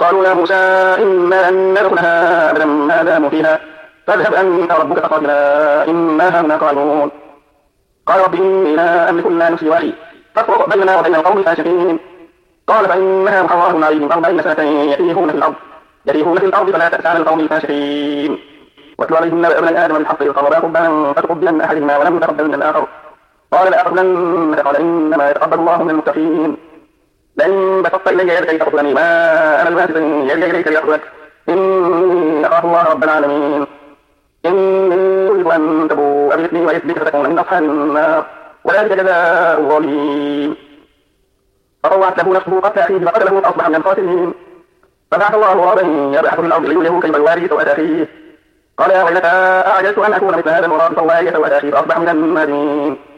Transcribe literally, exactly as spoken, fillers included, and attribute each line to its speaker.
Speaker 1: قالوا يا موسى إنا لن ندخلها أبدا ما داموا فيها فاذهب أنت وربك فقاتلا إنا هاهنا قاعدون. قال رب إني لا أملك إلا نفسي وأخي فافرق بيننا وبين القوم الفاسقين. قال فإنها محرمة عليهم أربعين سنة يتيهون في الأرض يتيهون في الأرض فلا تأس على القوم الفاسقين. واتل عليهم نبأ ابني آدم بالحق إذ قربا قربانا فتقبل من أحدهما ولم يتقبل من الآخر قال لأقتلنك قال إنما يتقبل الله من المتقين. لئن بسطت إلي يدك لتقتلني ما أنا بباسط يدي إليك لأقتلك إني أخاف الله رب العالمين. إني أريد أن تبوء بإثمي وإثمك فتكون من أصحاب النار وذلك جزاء الظالمين. فطوعت له نفسه قتل أخيه فقتله فأصبح من القاتلين. فبعث الله غرابا يبحث في الأرض ليريه كيف يواري سوءة أخيه قال يا ويلتى أعجزت أن أكون مثل هذا الغراب فواري سوءة أخيه فأصبح من النادمين.